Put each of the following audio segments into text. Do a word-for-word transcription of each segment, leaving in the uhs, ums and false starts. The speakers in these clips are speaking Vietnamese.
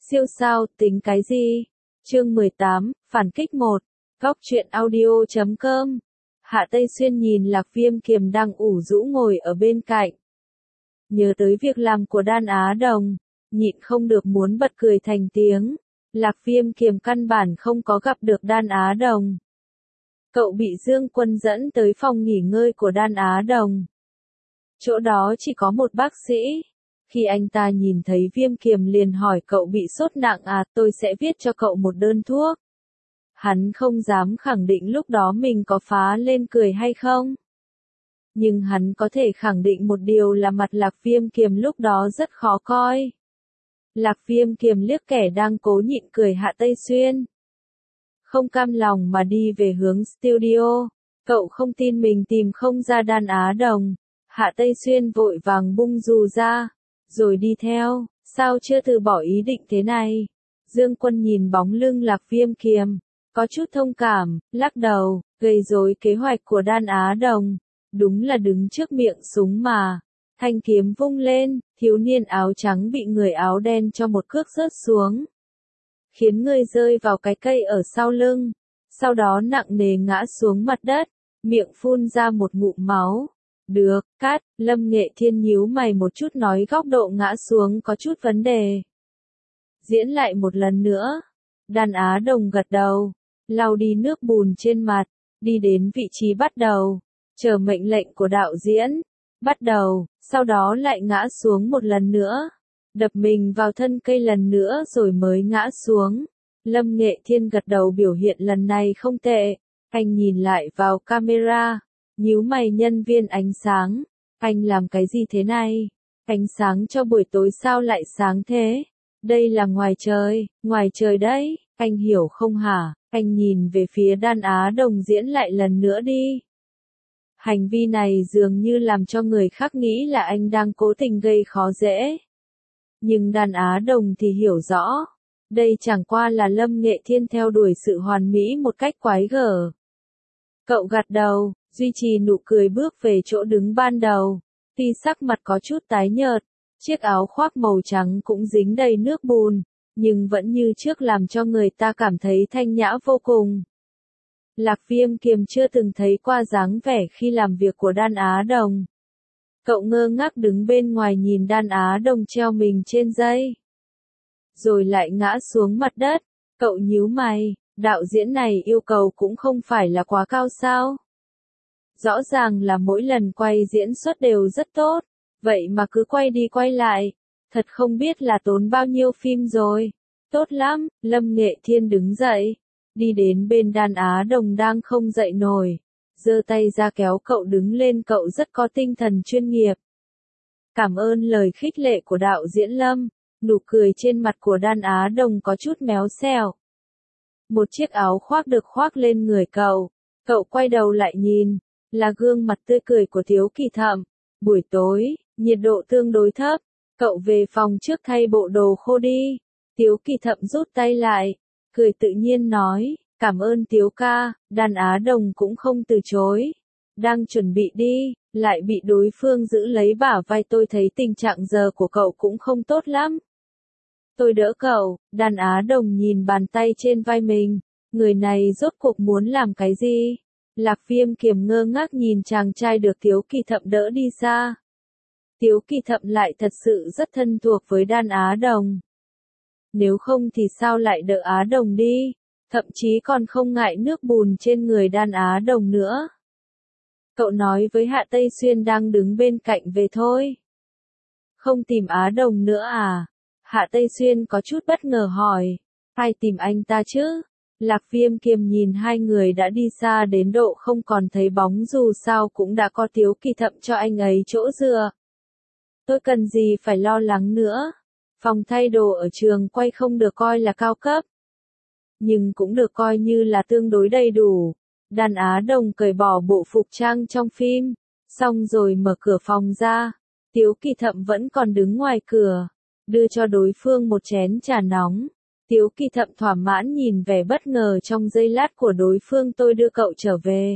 Siêu sao, tính cái gì? Chương mười tám, phản kích một. Góc truyện audio chấm com. Hạ Tây Xuyên nhìn Lạc Viêm Kiềm đang ủ rũ ngồi ở bên cạnh. Nhớ tới việc làm của Đan Á Đồng, nhịn không được muốn bật cười thành tiếng. Lạc Viêm Kiềm căn bản không có gặp được Đan Á Đồng. Cậu bị Dương Quân dẫn tới phòng nghỉ ngơi của Đan Á Đồng. Chỗ đó chỉ có một bác sĩ. Khi anh ta nhìn thấy Viêm Kiềm liền hỏi cậu bị sốt nặng à, tôi sẽ viết cho cậu một đơn thuốc. Hắn không dám khẳng định lúc đó mình có phá lên cười hay không. Nhưng hắn có thể khẳng định một điều là mặt Lạc Viêm Kiềm lúc đó rất khó coi. Lạc Viêm Kiềm liếc kẻ đang cố nhịn cười Hạ Tây Xuyên. Không cam lòng mà đi về hướng studio. Cậu không tin mình tìm không ra Đan Á Đồng. Hạ Tây Xuyên vội vàng bung dù ra, rồi đi theo. Sao chưa từ bỏ ý định thế này? Dương Quân nhìn bóng lưng Lạc Viêm Kiềm, có chút thông cảm, lắc đầu, gây rối kế hoạch của Đan Á Đồng. Đúng là đứng trước miệng súng mà. Thanh kiếm vung lên, thiếu niên áo trắng bị người áo đen cho một cước rớt xuống. Khiến người rơi vào cái cây ở sau lưng. Sau đó nặng nề ngã xuống mặt đất, miệng phun ra một ngụm máu. Được, cắt, Lâm Nghệ Thiên nhíu mày một chút nói góc độ ngã xuống có chút vấn đề. Diễn lại một lần nữa. Đan Á Đồng gật đầu, lau đi nước bùn trên mặt, đi đến vị trí bắt đầu, chờ mệnh lệnh của đạo diễn. Bắt đầu, sau đó lại ngã xuống một lần nữa, đập mình vào thân cây lần nữa rồi mới ngã xuống. Lâm Nghệ Thiên gật đầu biểu hiện lần này không tệ. Anh nhìn lại vào camera, nhíu mày nhân viên ánh sáng. Anh làm cái gì thế này? Ánh sáng cho buổi tối sao lại sáng thế? Đây là ngoài trời, ngoài trời đấy, anh hiểu không hả? Anh nhìn về phía Đan Á Đồng diễn lại lần nữa đi. Hành vi này dường như làm cho người khác nghĩ là anh đang cố tình gây khó dễ. Nhưng Đan Á Đồng thì hiểu rõ. Đây chẳng qua là Lâm Nghệ Thiên theo đuổi sự hoàn mỹ một cách quái gở. Cậu gật đầu, duy trì nụ cười bước về chỗ đứng ban đầu. Tuy sắc mặt có chút tái nhợt, chiếc áo khoác màu trắng cũng dính đầy nước bùn, nhưng vẫn như trước làm cho người ta cảm thấy thanh nhã vô cùng. Lạc Viêm Kiềm chưa từng thấy qua dáng vẻ khi làm việc của Đan Á Đồng. Cậu ngơ ngác đứng bên ngoài nhìn Đan Á Đồng treo mình trên dây. Rồi lại ngã xuống mặt đất. Cậu nhíu mày, đạo diễn này yêu cầu cũng không phải là quá cao sao. Rõ ràng là mỗi lần quay diễn xuất đều rất tốt, vậy mà cứ quay đi quay lại. Thật không biết là tốn bao nhiêu phim rồi. Tốt lắm, Lâm Nghệ Thiên đứng dậy, đi đến bên Đan Á Đồng đang không dậy nổi, giơ tay ra kéo cậu đứng lên. Cậu rất có tinh thần chuyên nghiệp. Cảm ơn lời khích lệ của đạo diễn Lâm. Nụ cười trên mặt của Đan Á Đồng có chút méo xẹo. Một chiếc áo khoác được khoác lên người cậu. Cậu quay đầu lại nhìn, là gương mặt tươi cười của Tiếu Kỳ Thậm. Buổi tối, nhiệt độ tương đối thấp. Cậu về phòng trước thay bộ đồ khô đi. Tiếu Kỳ Thậm rút tay lại, cười tự nhiên nói, cảm ơn Tiếu ca. Đan Á Đồng cũng không từ chối. Đang chuẩn bị đi, lại bị đối phương giữ lấy bả vai. Tôi thấy tình trạng giờ của cậu cũng không tốt lắm. Tôi đỡ cậu. Đan Á Đồng nhìn bàn tay trên vai mình. Người này rốt cuộc muốn làm cái gì? Lạc Viêm Kiềm ngơ ngác nhìn chàng trai được Tiếu Kỳ Thậm đỡ đi xa. Tiếu Kỳ Thậm lại thật sự rất thân thuộc với Đan Á Đồng. Nếu không thì sao lại đỡ Á Đồng đi? Thậm chí còn không ngại nước bùn trên người Đan Á Đồng nữa. Cậu nói với Hạ Tây Xuyên đang đứng bên cạnh về thôi. Không tìm Á Đồng nữa à? Hạ Tây Xuyên có chút bất ngờ hỏi. Ai tìm anh ta chứ? Lạc Viêm Kiềm nhìn hai người đã đi xa đến độ không còn thấy bóng, dù sao cũng đã có Tiếu Kỳ Thậm cho anh ấy chỗ dựa. Tôi cần gì phải lo lắng nữa. Phòng thay đồ ở trường quay không được coi là cao cấp, nhưng cũng được coi như là tương đối đầy đủ. Đan Á Đồng cởi bỏ bộ phục trang trong phim, xong rồi mở cửa phòng ra. Tiếu Kỳ Thậm vẫn còn đứng ngoài cửa, đưa cho đối phương một chén trà nóng. Tiếu Kỳ Thậm thỏa mãn nhìn vẻ bất ngờ trong giây lát của đối phương. Tôi đưa cậu trở về.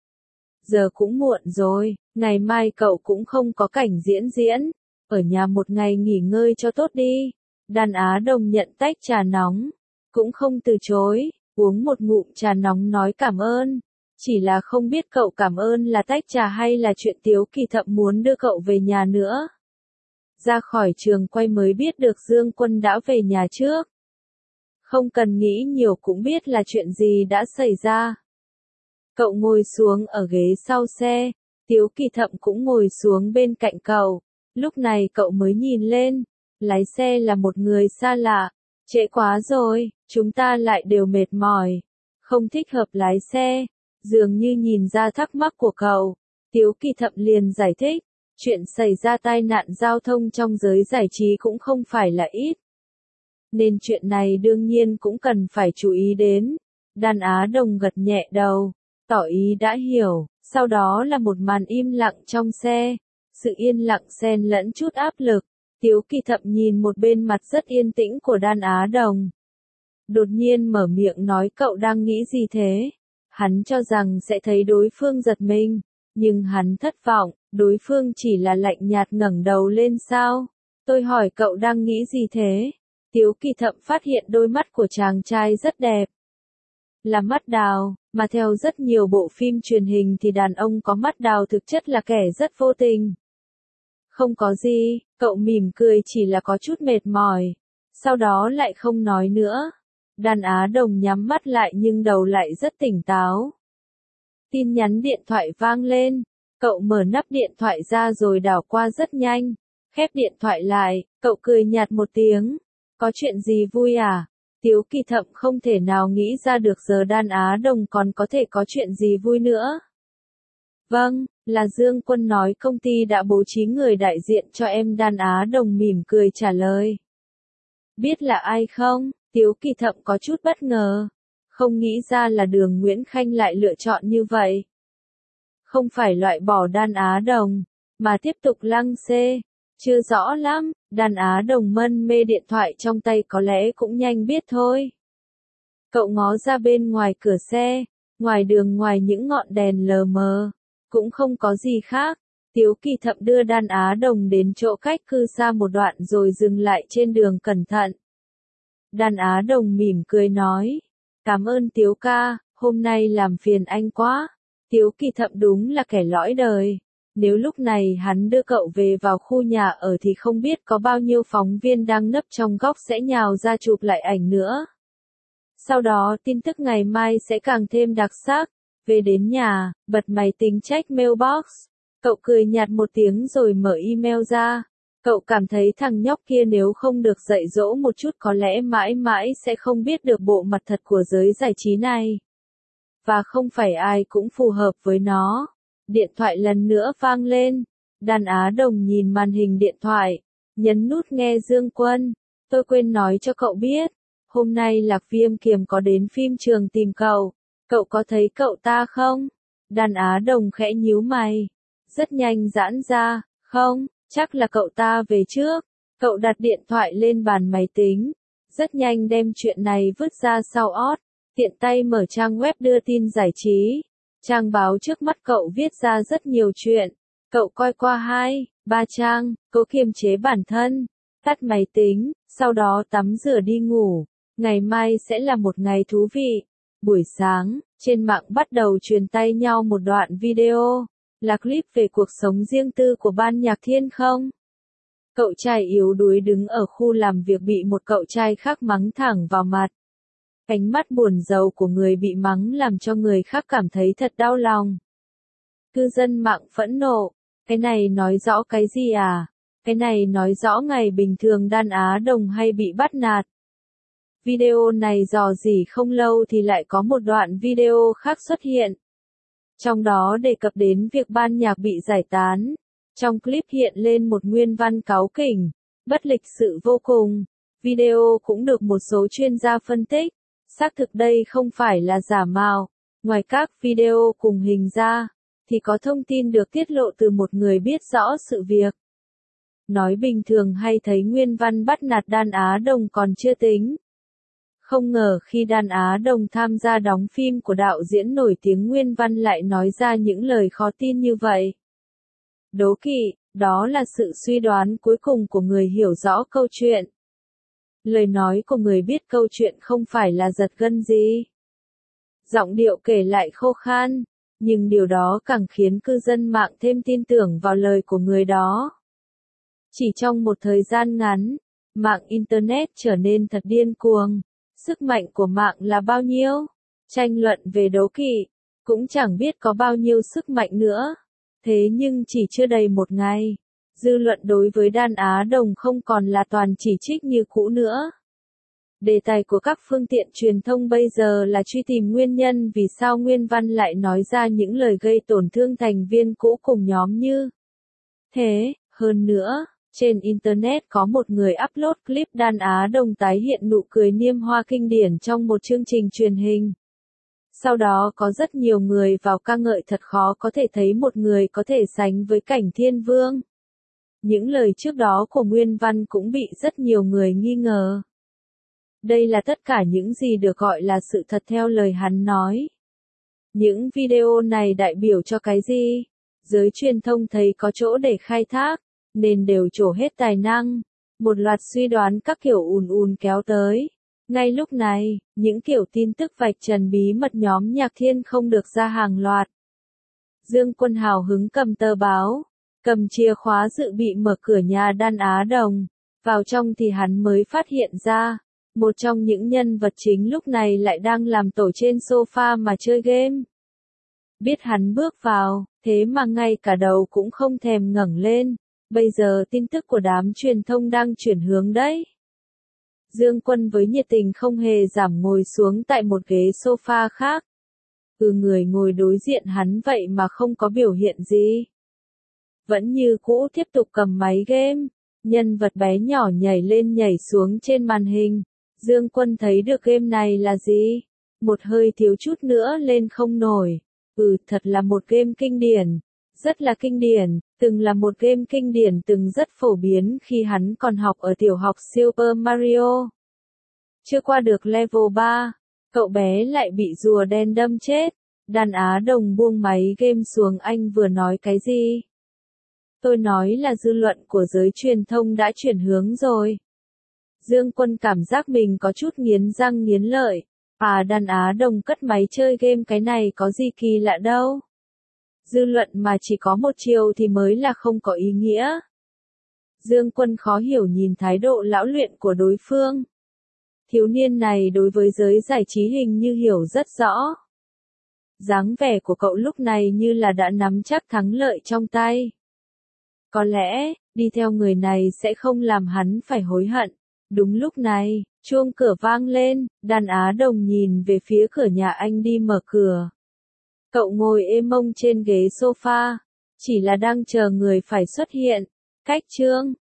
Giờ cũng muộn rồi, ngày mai cậu cũng không có cảnh diễn diễn. Ở nhà một ngày nghỉ ngơi cho tốt đi. Đàn Á Đồng nhận tách trà nóng, cũng không từ chối, uống một ngụm trà nóng nói cảm ơn. Chỉ là không biết cậu cảm ơn là tách trà hay là chuyện Tiếu Kỳ Thậm muốn đưa cậu về nhà nữa. Ra khỏi trường quay mới biết được Dương Quân đã về nhà trước. Không cần nghĩ nhiều cũng biết là chuyện gì đã xảy ra. Cậu ngồi xuống ở ghế sau xe, Tiếu Kỳ Thậm cũng ngồi xuống bên cạnh cậu. Lúc này cậu mới nhìn lên, lái xe là một người xa lạ. Trễ quá rồi, chúng ta lại đều mệt mỏi, không thích hợp lái xe. Dường như nhìn ra thắc mắc của cậu, Tiếu Kỳ Thậm liền giải thích, chuyện xảy ra tai nạn giao thông trong giới giải trí cũng không phải là ít. Nên chuyện này đương nhiên cũng cần phải chú ý đến. Đàn Á Đồng gật nhẹ đầu, tỏ ý đã hiểu, sau đó là một màn im lặng trong xe. Sự yên lặng xen lẫn chút áp lực, Tiếu Kỳ Thậm nhìn một bên mặt rất yên tĩnh của Đàn Á Đồng. Đột nhiên mở miệng nói cậu đang nghĩ gì thế? Hắn cho rằng sẽ thấy đối phương giật mình, nhưng hắn thất vọng, đối phương chỉ là lạnh nhạt ngẩng đầu lên sao? Tôi hỏi cậu đang nghĩ gì thế? Tiếu Kỳ Thậm phát hiện đôi mắt của chàng trai rất đẹp. Là mắt đào, mà theo rất nhiều bộ phim truyền hình thì đàn ông có mắt đào thực chất là kẻ rất vô tình. Không có gì, cậu mỉm cười chỉ là có chút mệt mỏi. Sau đó lại không nói nữa. Đàn Á Đồng nhắm mắt lại nhưng đầu lại rất tỉnh táo. Tin nhắn điện thoại vang lên. Cậu mở nắp điện thoại ra rồi đảo qua rất nhanh. Khép điện thoại lại, cậu cười nhạt một tiếng. Có chuyện gì vui à? Tiếu Kỳ Thậm không thể nào nghĩ ra được giờ Đàn Á Đồng còn có thể có chuyện gì vui nữa. Vâng, là Dương Quân nói công ty đã bố trí người đại diện cho em. Đàn Á Đồng mỉm cười trả lời. Biết là ai không? Tiếu Kỳ Thậm có chút bất ngờ. Không nghĩ ra là Đường Nguyễn Khanh lại lựa chọn như vậy. Không phải loại bỏ Đàn Á Đồng, mà tiếp tục lăng xê. Chưa rõ lắm, Đàn Á Đồng mân mê điện thoại trong tay có lẽ cũng nhanh biết thôi. Cậu ngó ra bên ngoài cửa xe, ngoài đường ngoài những ngọn đèn lờ mờ, cũng không có gì khác. Tiếu Kỳ Thậm đưa Đàn Á Đồng đến chỗ cách cư xa một đoạn rồi dừng lại trên đường cẩn thận. Đàn Á Đồng mỉm cười nói, cảm ơn Tiếu ca, hôm nay làm phiền anh quá. Tiếu Kỳ Thậm đúng là kẻ lõi đời. Nếu lúc này hắn đưa cậu về vào khu nhà ở thì không biết có bao nhiêu phóng viên đang nấp trong góc sẽ nhào ra chụp lại ảnh nữa. Sau đó tin tức ngày mai sẽ càng thêm đặc sắc. Về đến nhà, bật máy tính check mailbox. Cậu cười nhạt một tiếng rồi mở email ra. Cậu cảm thấy thằng nhóc kia nếu không được dạy dỗ một chút có lẽ mãi mãi sẽ không biết được bộ mặt thật của giới giải trí này. Và không phải ai cũng phù hợp với nó. Điện thoại lần nữa vang lên. Đàn Á Đồng nhìn màn hình điện thoại, nhấn nút nghe Dương Quân. Tôi quên nói cho cậu biết, hôm nay Lạc Viêm Kiềm có đến phim trường tìm cậu. Cậu có thấy cậu ta không? Đàn Á Đồng khẽ nhíu mày. Rất nhanh giãn ra, không, chắc là cậu ta về trước. Cậu đặt điện thoại lên bàn máy tính. Rất nhanh đem chuyện này vứt ra sau ót. Tiện tay mở trang web đưa tin giải trí. Trang báo trước mắt cậu viết ra rất nhiều chuyện. Cậu coi qua hai, ba trang, cố kiềm chế bản thân. Tắt máy tính, sau đó tắm rửa đi ngủ. Ngày mai sẽ là một ngày thú vị. Buổi sáng, trên mạng bắt đầu truyền tay nhau một đoạn video. Là clip về cuộc sống riêng tư của ban nhạc Thiên Không. Cậu trai yếu đuối đứng ở khu làm việc bị một cậu trai khác mắng thẳng vào mặt. Ánh mắt buồn rầu của người bị mắng làm cho người khác cảm thấy thật đau lòng. Cư dân mạng phẫn nộ. Cái này nói rõ cái gì à? Cái này nói rõ ngày bình thường Đàn Á Đồng hay bị bắt nạt. Video này dò dỉ không lâu thì lại có một đoạn video khác xuất hiện. Trong đó đề cập đến việc ban nhạc bị giải tán. Trong clip hiện lên một nguyên văn cáu kỉnh, bất lịch sự vô cùng. Video cũng được một số chuyên gia phân tích. Xác thực đây không phải là giả mạo. Ngoài các video cùng hình ra, thì có thông tin được tiết lộ từ một người biết rõ sự việc. Nói bình thường hay thấy nguyên văn bắt nạt Đàn Á Đồng còn chưa tính. Không ngờ khi Đàn Á Đồng tham gia đóng phim của đạo diễn nổi tiếng Nguyên Văn lại nói ra những lời khó tin như vậy. Đố kỵ, đó là sự suy đoán cuối cùng của người hiểu rõ câu chuyện. Lời nói của người biết câu chuyện không phải là giật gân gì. Giọng điệu kể lại khô khan, nhưng điều đó càng khiến cư dân mạng thêm tin tưởng vào lời của người đó. Chỉ trong một thời gian ngắn, mạng Internet trở nên thật điên cuồng. Sức mạnh của mạng là bao nhiêu? Tranh luận về đố kỵ, cũng chẳng biết có bao nhiêu sức mạnh nữa. Thế nhưng chỉ chưa đầy một ngày, dư luận đối với Đan Á Đồng không còn là toàn chỉ trích như cũ nữa. Đề tài của các phương tiện truyền thông bây giờ là truy tìm nguyên nhân vì sao Nguyên Văn lại nói ra những lời gây tổn thương thành viên cũ cùng nhóm như thế. Hơn nữa, trên Internet có một người upload clip Đan Á Đồng tái hiện nụ cười niêm hoa kinh điển trong một chương trình truyền hình. Sau đó có rất nhiều người vào ca ngợi thật khó có thể thấy một người có thể sánh với cảnh thiên vương. Những lời trước đó của Nguyên Văn cũng bị rất nhiều người nghi ngờ. Đây là tất cả những gì được gọi là sự thật theo lời hắn nói. Những video này đại biểu cho cái gì? Giới truyền thông thấy có chỗ để khai thác, nên đều trổ hết tài năng. Một loạt suy đoán các kiểu ùn ùn kéo tới. Ngay lúc này, những kiểu tin tức vạch trần bí mật nhóm Nhạc Thiên không được ra hàng loạt. Dương Quân hào hứng cầm tờ báo, cầm chìa khóa dự bị mở cửa nhà Đan Á Đồng. Vào trong thì hắn mới phát hiện ra, một trong những nhân vật chính lúc này lại đang làm tổ trên sofa mà chơi game. Biết hắn bước vào, thế mà ngay cả đầu cũng không thèm ngẩng lên. Bây giờ tin tức của đám truyền thông đang chuyển hướng đấy. Dương Quân với nhiệt tình không hề giảm ngồi xuống tại một ghế sofa khác. Ừ, người ngồi đối diện hắn vậy mà không có biểu hiện gì. Vẫn như cũ tiếp tục cầm máy game. Nhân vật bé nhỏ nhảy lên nhảy xuống trên màn hình. Dương Quân thấy được game này là gì? Một hơi thiếu chút nữa lên không nổi. Ừ, thật là một game kinh điển. Rất là kinh điển, từng là một game kinh điển từng rất phổ biến khi hắn còn học ở tiểu học Super Mario. Chưa qua được level ba, cậu bé lại bị rùa đen đâm chết. Đan Á Đồng buông máy game xuống. Anh vừa nói cái gì? Tôi nói là dư luận của giới truyền thông đã chuyển hướng rồi. Dương Quân cảm giác mình có chút nghiến răng nghiến lợi. À, Đan Á Đồng cất máy chơi game, cái này có gì kỳ lạ đâu. Dư luận mà chỉ có một chiều thì mới là không có ý nghĩa. Dương Quân khó hiểu nhìn thái độ lão luyện của đối phương. Thiếu niên này đối với giới giải trí hình như hiểu rất rõ. Dáng vẻ của cậu lúc này như là đã nắm chắc thắng lợi trong tay. Có lẽ, đi theo người này sẽ không làm hắn phải hối hận. Đúng lúc này, chuông cửa vang lên, Đan Á Đồng nhìn về phía cửa nhà anh đi mở cửa. Cậu ngồi êm mông trên ghế sofa, chỉ là đang chờ người phải xuất hiện. Cách chương